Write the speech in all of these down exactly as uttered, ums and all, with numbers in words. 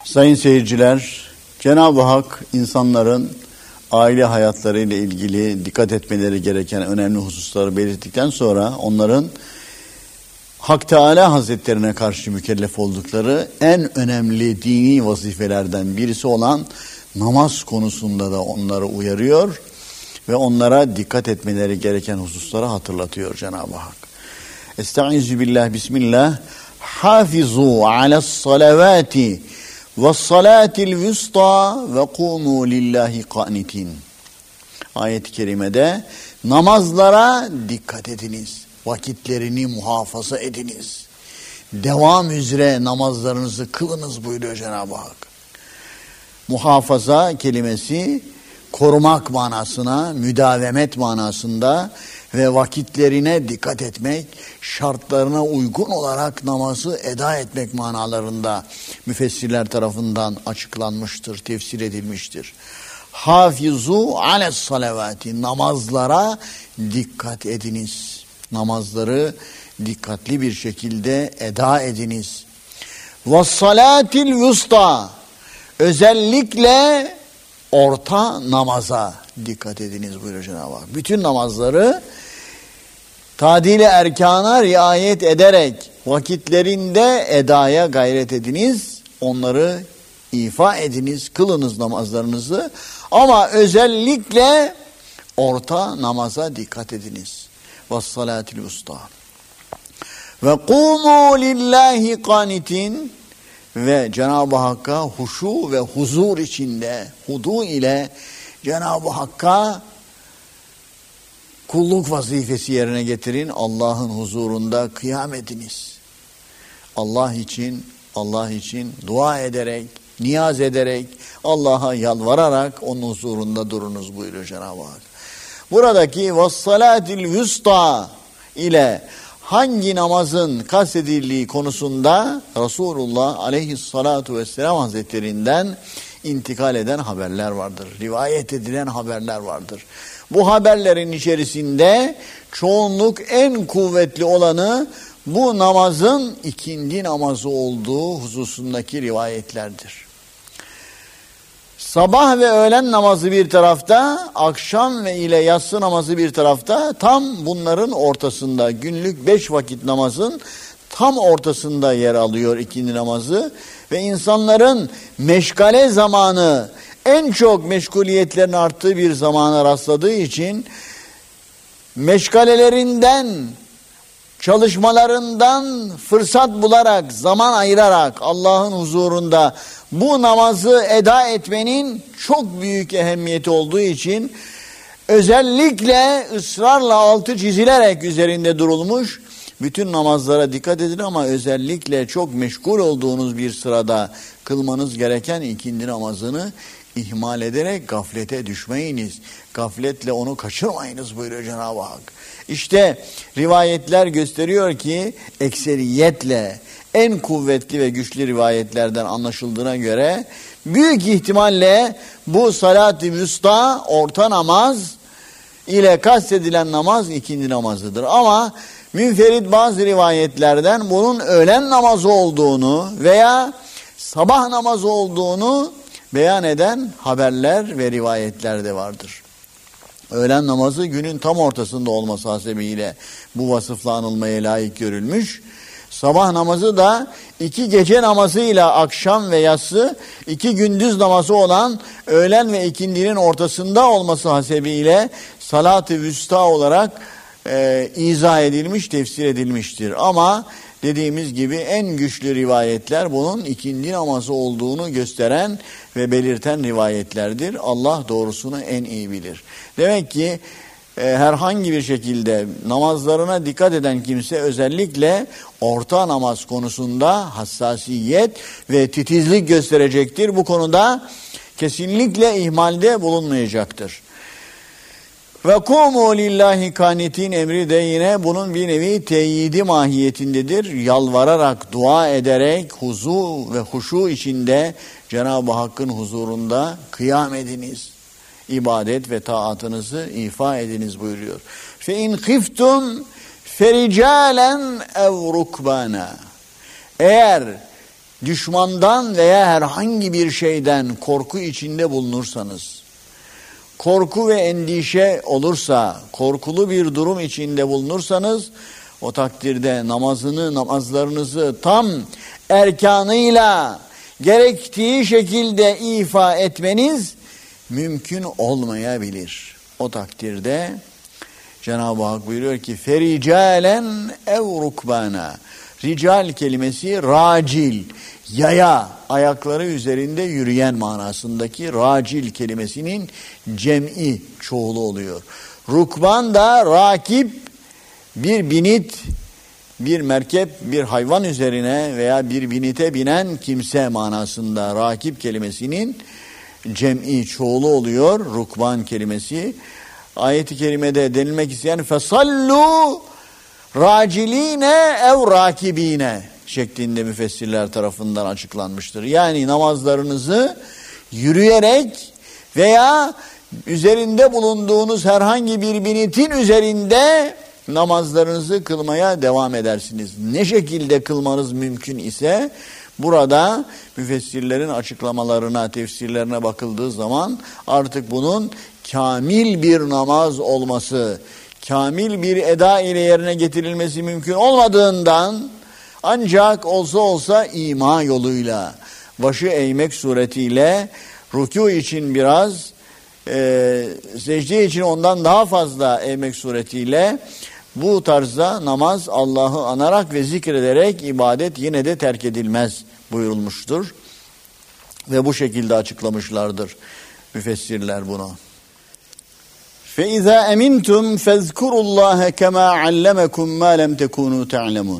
Sayın seyirciler, Cenab-ı Hak insanların aile hayatları ile ilgili dikkat etmeleri gereken önemli hususları belirttikten sonra onların Hak Teâlâ Hazretlerine karşı mükellef oldukları en önemli dini vazifelerden birisi olan namaz konusunda da onları uyarıyor ve onlara dikkat etmeleri gereken hususları hatırlatıyor Cenab-ı Hak. Estaizu billah, bismillah. Hafizu alas salavati ve salatil vusta ve kumu lillahi qanitin. Ayet-i kerimede namazlara dikkat ediniz. Vakitlerini muhafaza ediniz. Devam üzere namazlarınızı kılınız buyuruyor Cenab-ı Hak. Muhafaza kelimesi korumak manasına, müdavemet manasında ve vakitlerine dikkat etmek, şartlarına uygun olarak namazı eda etmek manalarında müfessirler tarafından açıklanmıştır, tefsir edilmiştir. Hafizu ales salavati, namazlara dikkat ediniz. Namazları dikkatli bir şekilde eda ediniz. Ve salatil vusta, özellikle orta namaza dikkat ediniz buyuruyor Cenab-ı Hak. Bütün namazları tadil-i erkana riayet ederek vakitlerinde edaya gayret ediniz. Onları ifa ediniz, kılınız namazlarınızı. Ama özellikle orta namaza dikkat ediniz. Ve's-salatil usta. Ve kumu lillahi qanitin, ve Cenab-ı Hakk'a huşu ve huzur içinde, hudu ile Cenab-ı Hakk'a kulluk vazifesi yerine getirin. Allah'ın huzurunda kıyam ediniz. Allah için, Allah için dua ederek, niyaz ederek, Allah'a yalvararak onun huzurunda durunuz buyuruyor Cenab-ı Hak. Buradaki ve's-salatil vusta ile hangi namazın kastedildiği konusunda Resulullah aleyhissalatu vesselam hazretlerinden intikal eden haberler vardır. Rivayet edilen haberler vardır. Bu haberlerin içerisinde çoğunluk en kuvvetli olanı bu namazın ikindi namazı olduğu hususundaki rivayetlerdir. Sabah ve öğlen namazı bir tarafta, akşam ve ile yatsı namazı bir tarafta, tam bunların ortasında, günlük beş vakit namazın tam ortasında yer alıyor ikindi namazı ve insanların meşgale zamanı, en çok meşguliyetlerin arttığı bir zamana rastladığı için meşgalelerinden, çalışmalarından fırsat bularak, zaman ayırarak Allah'ın huzurunda bu namazı eda etmenin çok büyük ehemmiyeti olduğu için özellikle ısrarla altı çizilerek üzerinde durulmuş. Bütün namazlara dikkat edin ama özellikle çok meşgul olduğunuz bir sırada kılmanız gereken ikindi namazını ihmal ederek gaflete düşmeyiniz. Gafletle onu kaçırmayınız buyuruyor Cenab-ı Hak. İşte rivayetler gösteriyor ki ekseriyetle en kuvvetli ve güçlü rivayetlerden anlaşıldığına göre büyük ihtimalle bu salat-ı vusta, orta namaz ile kastedilen namaz ikindi namazıdır. Ama münferit bazı rivayetlerden bunun öğlen namazı olduğunu veya sabah namazı olduğunu beyan eden haberler ve rivayetler de vardır. Öğlen namazı günün tam ortasında olması hasebiyle bu vasıfla anılmaya layık görülmüş. Sabah namazı da iki gece namazıyla akşam ve yatsı, iki gündüz namazı olan öğlen ve ikindinin ortasında olması hasebiyle salat-ı vüsta olarak e, izah edilmiş, tefsir edilmiştir. Ama dediğimiz gibi en güçlü rivayetler bunun ikindi namazı olduğunu gösteren ve belirten rivayetlerdir. Allah doğrusunu en iyi bilir. Demek ki e, herhangi bir şekilde namazlarına dikkat eden kimse özellikle orta namaz konusunda hassasiyet ve titizlik gösterecektir. Bu konuda kesinlikle ihmalde bulunmayacaktır. Ve kumu lillahi kanitin emri de yine bunun bir nevi teyidi mahiyetindedir. Yalvararak, dua ederek, huzu ve huşu içinde Cenab-ı Hakk'ın huzurunda kıyam ediniz. İbadet ve taatınızı ifa ediniz buyuruyor. Fe in khiftum fericalen ev rukbana. Eğer düşmandan veya herhangi bir şeyden korku içinde bulunursanız, korku ve endişe olursa, korkulu bir durum içinde bulunursanız, o takdirde namazını, namazlarınızı tam erkanıyla gerektiği şekilde ifa etmeniz mümkün olmayabilir. O takdirde Cenab-ı Hak buyuruyor ki fericalen ev rukbana. Rical kelimesi racil, yaya, ayakları üzerinde yürüyen manasındaki racil kelimesinin cem'i, çoğulu oluyor. Rukban da rakip, bir binit, bir merkep, bir hayvan üzerine veya bir binite binen kimse manasında rakip kelimesinin cem'i, çoğulu oluyor rukban kelimesi. Ayet-i kerimede denilmek isteyen fesallu raciline ev rakibine şeklinde müfessirler tarafından açıklanmıştır. Yani namazlarınızı yürüyerek veya üzerinde bulunduğunuz herhangi bir binitin üzerinde namazlarınızı kılmaya devam edersiniz. Ne şekilde kılmanız mümkün ise burada müfessirlerin açıklamalarına, tefsirlerine bakıldığı zaman artık bunun kamil bir namaz olması, kamil bir eda ile yerine getirilmesi mümkün olmadığından ancak olsa olsa ima yoluyla, başı eğmek suretiyle, rükû için biraz, e, secde için ondan daha fazla eğmek suretiyle bu tarzda namaz Allah'ı anarak ve zikrederek ibadet yine de terk edilmez buyurulmuştur. Ve bu şekilde açıklamışlardır müfessirler bunu. فَاِذَا اَمِنْتُمْ فَاذْكُرُوا اللّٰهَ كَمَا عَلَّمَكُمْ مَا لَمْ تَكُونُوا تَعْلَمُونَ.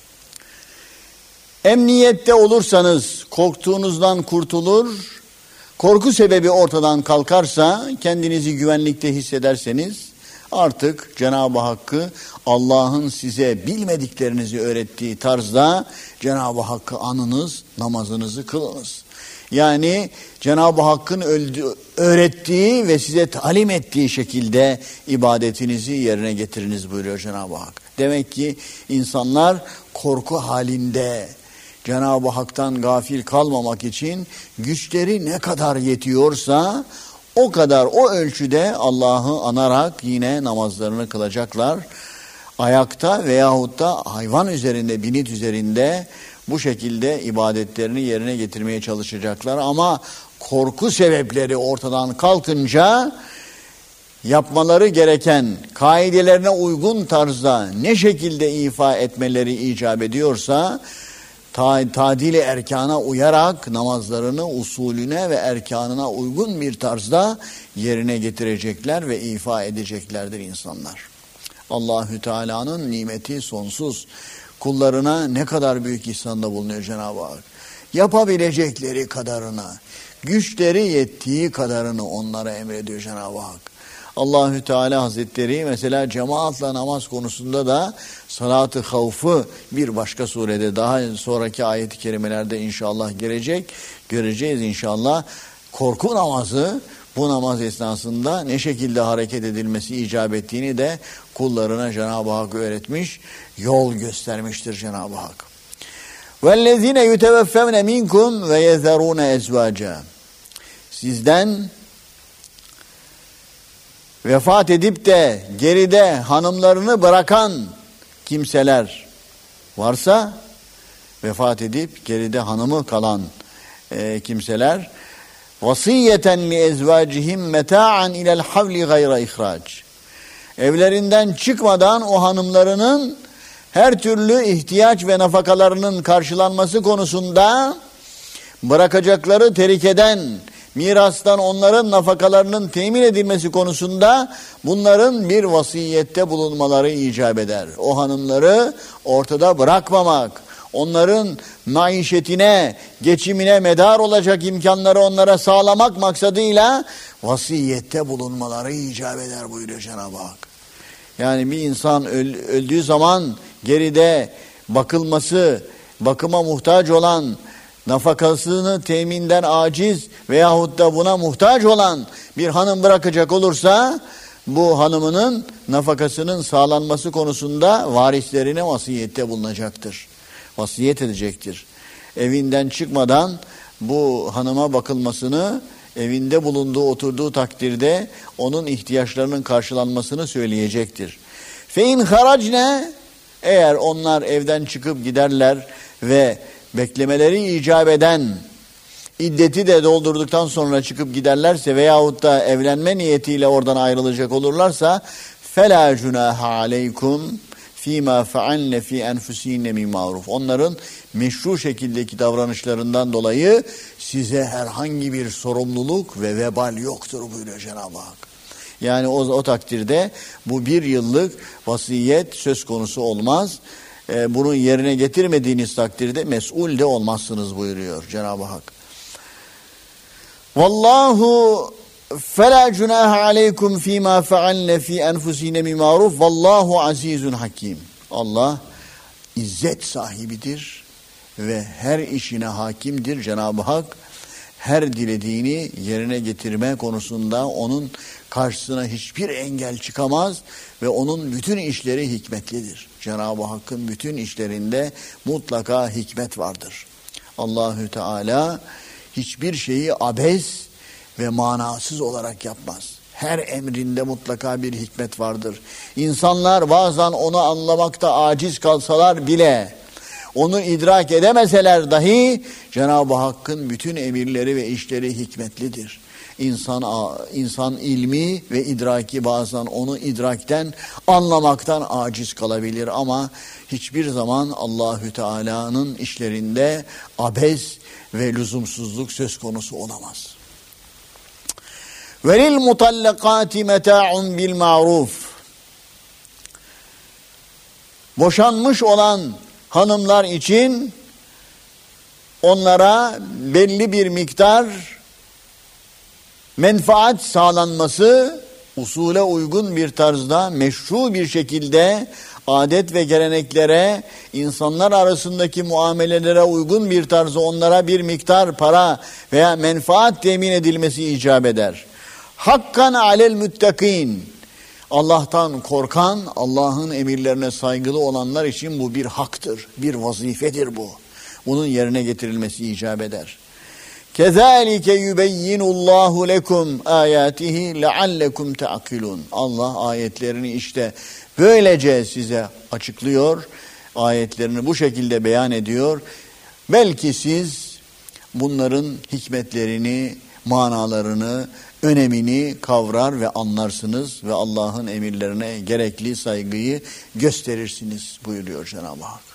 Emniyette olursanız korktuğunuzdan kurtulur, korku sebebi ortadan kalkarsa, kendinizi güvenlikte hissederseniz artık Cenab-ı Hakk'ı, Allah'ın size bilmediklerinizi öğrettiği tarzda Cenab-ı Hakk'ı anınız, namazınızı kılınız. Yani Cenab-ı Hakk'ın öğrettiği ve size talim ettiği şekilde ibadetinizi yerine getiriniz buyuruyor Cenab-ı Hak. Demek ki insanlar korku halinde, Cenab-ı Hak'tan gafil kalmamak için güçleri ne kadar yetiyorsa o kadar, o ölçüde Allah'ı anarak yine namazlarını kılacaklar. Ayakta veyahut da hayvan üzerinde, binit üzerinde bu şekilde ibadetlerini yerine getirmeye çalışacaklar. Ama korku sebepleri ortadan kalkınca yapmaları gereken, kaidelerine uygun tarzda ne şekilde ifa etmeleri icap ediyorsa tadil-i erkana uyarak namazlarını usulüne ve erkanına uygun bir tarzda yerine getirecekler ve ifa edeceklerdir insanlar. Allahü Teala'nın nimeti sonsuz. Kullarına ne kadar büyük ihsanda bulunuyor Cenab-ı Hak. Yapabilecekleri kadarına, güçleri yettiği kadarını onlara emrediyor Cenab-ı Hak. Allahü Teala Hazretleri mesela cemaatle namaz konusunda da salat-ı havfı bir başka surede, daha sonraki ayet-i kerimelerde inşallah gelecek, göreceğiz inşallah. Korku namazı, bu namaz esnasında ne şekilde hareket edilmesi icap ettiğini de kullarına Cenab-ı Hak öğretmiş, yol göstermiştir Cenab-ı Hak. وَالَّذ۪ينَ يُتَوَفَّوْنَ مِنْكُمْ وَيَذَرُونَ اَزْوَاجًا. Sizden vefat edip de geride hanımlarını bırakan kimseler varsa, vefat edip geride hanımı kalan e, kimseler, vasiyeten li ezvacihim meta'an ilel havli gayra ihrac. Evlerinden çıkmadan o hanımlarının her türlü ihtiyaç ve nafakalarının karşılanması konusunda bırakacakları terikeden, mirastan onların nafakalarının temin edilmesi konusunda bunların bir vasiyette bulunmaları icap eder. O hanımları ortada bırakmamak, onların maişetine, geçimine medar olacak imkanları onlara sağlamak maksadıyla vasiyette bulunmaları icap eder buyuruyor Cenab-ı Hak. Yani bir insan öldüğü zaman geride bakılması, bakıma muhtaç olan, nafakasını teminden aciz veyahut da buna muhtaç olan bir hanım bırakacak olursa, bu hanımının nafakasının sağlanması konusunda varislerine vasiyette bulunacaktır. Vasiyet edecektir. evinden çıkmadan bu hanıma bakılmasını, evinde bulunduğu, oturduğu takdirde onun ihtiyaçlarının karşılanmasını söyleyecektir. Fe-in haracne, eğer onlar evden çıkıp giderler ve beklemeleri icap eden iddeti de doldurduktan sonra çıkıp giderlerse veyahut da evlenme niyetiyle oradan ayrılacak olurlarsa فَلَا جُنَاهَ عَلَيْكُمْ فِيمَا فَعَلْنَ فِي أَنْفُسِهِنَّ مِنْ مَعْرُوفٍ. Onların meşru şekildeki davranışlarından dolayı size herhangi bir sorumluluk ve vebal yoktur buyuruyor Cenab-ı Hak. Yani o, o takdirde bu bir yıllık vasiyet söz konusu olmaz. Ee, bunu yerine getirmediğiniz takdirde mesul de olmazsınız buyuruyor Cenab-ı Hak. Vallahu فَلَا جُنَاهَ عَلَيْكُمْ ف۪ي مَا فَعَلْنَ ف۪ي أَنْفُسِينَ مِنْ مَعْرُوفٍ وَاللّٰهُ عَز۪يزٌ hakim. Allah izzet sahibidir ve her işine hakimdir. Cenab-ı Hak her dilediğini yerine getirme konusunda onun karşısına hiçbir engel çıkamaz ve onun bütün işleri hikmetlidir. Cenab-ı Hakk'ın bütün işlerinde mutlaka hikmet vardır. Allahü Teala hiçbir şeyi abes ve manasız olarak yapmaz. Her emrinde mutlaka bir hikmet vardır. İnsanlar bazen onu anlamakta aciz kalsalar bile, onu idrak edemeseler dahi Cenab-ı Hakk'ın bütün emirleri ve işleri hikmetlidir. İnsan, insan ilmi ve idraki bazen onu idrakten, anlamaktan aciz kalabilir ama hiçbir zaman Allahü Teala'nın işlerinde abes ve lüzumsuzluk söz konusu olamaz. Velil mutallakati meta'un bil ma'ruf. Boşanmış olan hanımlar için onlara belli bir miktar menfaat sağlanması, usule uygun bir tarzda, meşru bir şekilde adet ve geleneklere, insanlar arasındaki muamelelere uygun bir tarzda onlara bir miktar para veya menfaat temin edilmesi icap eder. Hakkan alel müttakîn. Allah'tan korkan, Allah'ın emirlerine saygılı olanlar için bu bir haktır, bir vazifedir bu. Bunun yerine getirilmesi icap eder. Kezalike yubeyyinullahu lekum ayatihi leallekum ta'kilun. Allah ayetlerini işte böylece size açıklıyor, ayetlerini bu şekilde beyan ediyor. Belki siz bunların hikmetlerini, manalarını, önemini kavrar ve anlarsınız ve Allah'ın emirlerine gerekli saygıyı gösterirsiniz buyuruyor Cenab-ı Hak.